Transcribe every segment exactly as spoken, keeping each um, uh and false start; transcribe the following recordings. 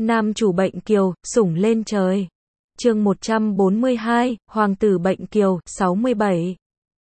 Nam chủ Bệnh Kiều, sủng lên trời. Chương một trăm bốn mươi hai, Hoàng tử Bệnh Kiều, sáu mươi bảy.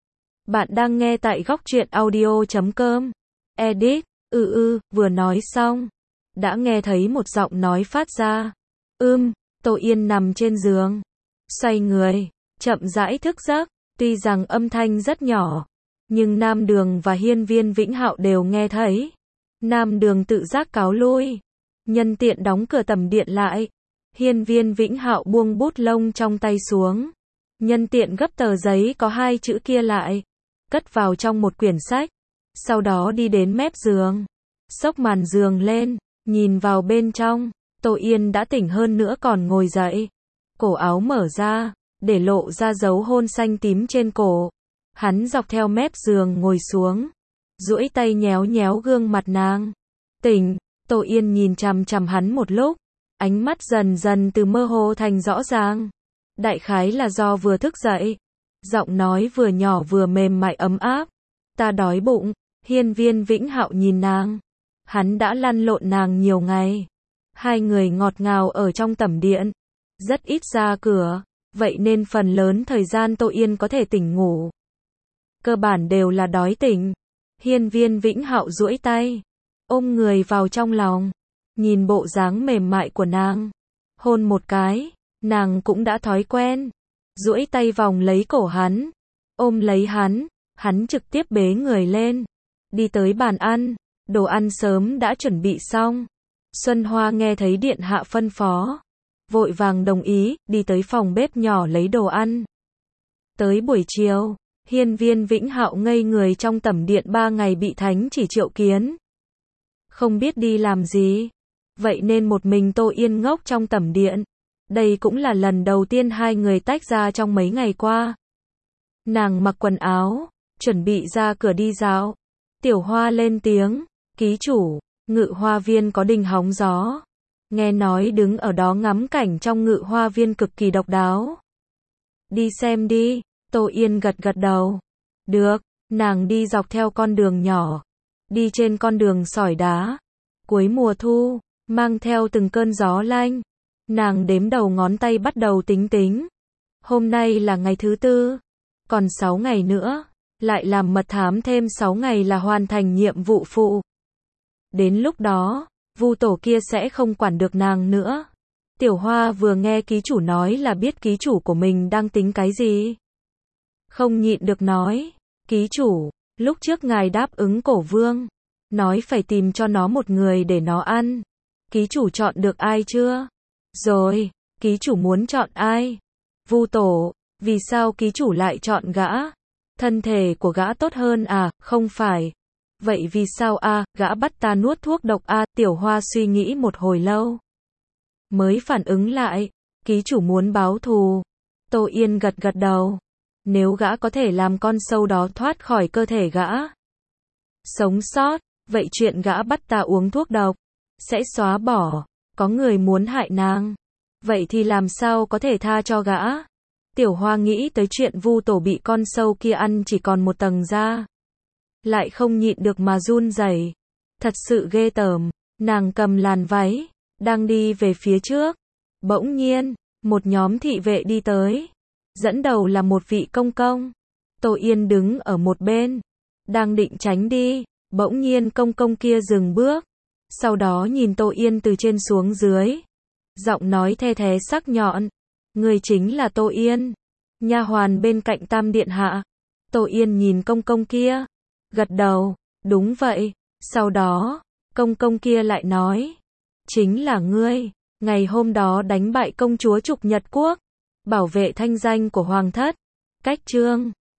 Bạn đang nghe tại góc truyện audio chấm com. Edit, ư ư, vừa nói xong. Đã nghe thấy một giọng nói phát ra. Ưm, Tô Yên nằm trên giường. Xoay người, chậm rãi thức giấc. Tuy rằng âm thanh rất nhỏ, nhưng Nam Đường và Hiên Viên Vĩnh Hạo đều nghe thấy. Nam Đường tự giác cáo lui, nhân tiện đóng cửa tầm điện lại. Hiên Viên Vĩnh Hạo buông bút lông trong tay xuống, nhân tiện gấp tờ giấy có hai chữ kia lại, cất vào trong một quyển sách. Sau đó đi đến mép giường, xốc màn giường lên, nhìn vào bên trong. Tô Yên đã tỉnh hơn nữa còn ngồi dậy. Cổ áo mở ra, để lộ ra dấu hôn xanh tím trên cổ. Hắn dọc theo mép giường ngồi xuống, duỗi tay nhéo nhéo gương mặt nàng. Tỉnh, Tô Yên nhìn chằm chằm hắn một lúc, ánh mắt dần dần từ mơ hồ thành rõ ràng. Đại khái là do vừa thức dậy. Giọng nói vừa nhỏ vừa mềm mại ấm áp. Ta đói bụng. Hiên Viên Vĩnh Hạo nhìn nàng. Hắn đã lăn lộn nàng nhiều ngày. Hai người ngọt ngào ở trong tẩm điện, rất ít ra cửa, vậy nên phần lớn thời gian Tô Yên có thể tỉnh ngủ, cơ bản đều là đói tỉnh. Hiên Viên Vĩnh Hạo duỗi tay, ôm người vào trong lòng, nhìn bộ dáng mềm mại của nàng, hôn một cái. Nàng cũng đã thói quen, duỗi tay vòng lấy cổ hắn, ôm lấy hắn. Hắn trực tiếp bế người lên, đi tới bàn ăn. Đồ ăn sớm đã chuẩn bị xong. Xuân Hoa nghe thấy điện hạ phân phó, vội vàng đồng ý, đi tới phòng bếp nhỏ lấy đồ ăn. Tới buổi chiều, Hiên Viên Vĩnh Hạo ngây người trong tẩm điện ba ngày bị thánh chỉ triệu kiến, không biết đi làm gì, vậy nên một mình Tô Yên ngốc trong tẩm điện. Đây cũng là lần đầu tiên hai người tách ra trong mấy ngày qua. Nàng mặc quần áo, chuẩn bị ra cửa đi dạo. Tiểu Hoa lên tiếng, ký chủ, Ngự Hoa Viên có đình hóng gió. Nghe nói đứng ở đó ngắm cảnh trong Ngự Hoa Viên cực kỳ độc đáo. Đi xem đi. Tô Yên gật gật đầu. Được. Nàng đi dọc theo con đường nhỏ, đi trên con đường sỏi đá. Cuối mùa thu, mang theo từng cơn gió lanh. Nàng đếm đầu ngón tay bắt đầu tính tính. Hôm nay là ngày thứ tư, còn sáu ngày nữa, lại làm mật thám thêm sáu ngày là hoàn thành nhiệm vụ phụ. Đến lúc đó, Vu tổ kia sẽ không quản được nàng nữa. Tiểu Hoa vừa nghe ký chủ nói là biết ký chủ của mình đang tính cái gì. Không nhịn được nói, ký chủ, lúc trước ngài đáp ứng Cổ Vương, nói phải tìm cho nó một người để nó ăn. Ký chủ chọn được ai chưa? Rồi, ký chủ muốn chọn ai? Vu tổ, vì sao ký chủ lại chọn gã? Thân thể của gã tốt hơn à? Không phải. Vậy vì sao a? À, gã bắt ta nuốt thuốc độc a? À, Tiểu Hoa suy nghĩ một hồi lâu, mới phản ứng lại, ký chủ muốn báo thù. Tô Yên gật gật đầu. Nếu gã có thể làm con sâu đó thoát khỏi cơ thể gã, sống sót, vậy chuyện gã bắt ta uống thuốc độc sẽ xóa bỏ. Có người muốn hại nàng, vậy thì làm sao có thể tha cho gã? Tiểu Hoa nghĩ tới chuyện Vu tổ bị con sâu kia ăn chỉ còn một tầng da, lại không nhịn được mà run rẩy. Thật sự ghê tởm. Nàng cầm làn váy, đang đi về phía trước. Bỗng nhiên, một nhóm thị vệ đi tới. Dẫn đầu là một vị công công. Tô Yên đứng ở một bên, đang định tránh đi. Bỗng nhiên công công kia dừng bước, sau đó nhìn Tô Yên từ trên xuống dưới. Giọng nói the thé sắc nhọn. Người chính là Tô Yên, nha hoàn bên cạnh Tam Điện hạ. Tô Yên nhìn công công kia, gật đầu, đúng vậy. Sau đó, công công kia lại nói, chính là ngươi, ngày hôm đó đánh bại công chúa Trục Nhật Quốc, bảo vệ thanh danh của hoàng thất. Cách chương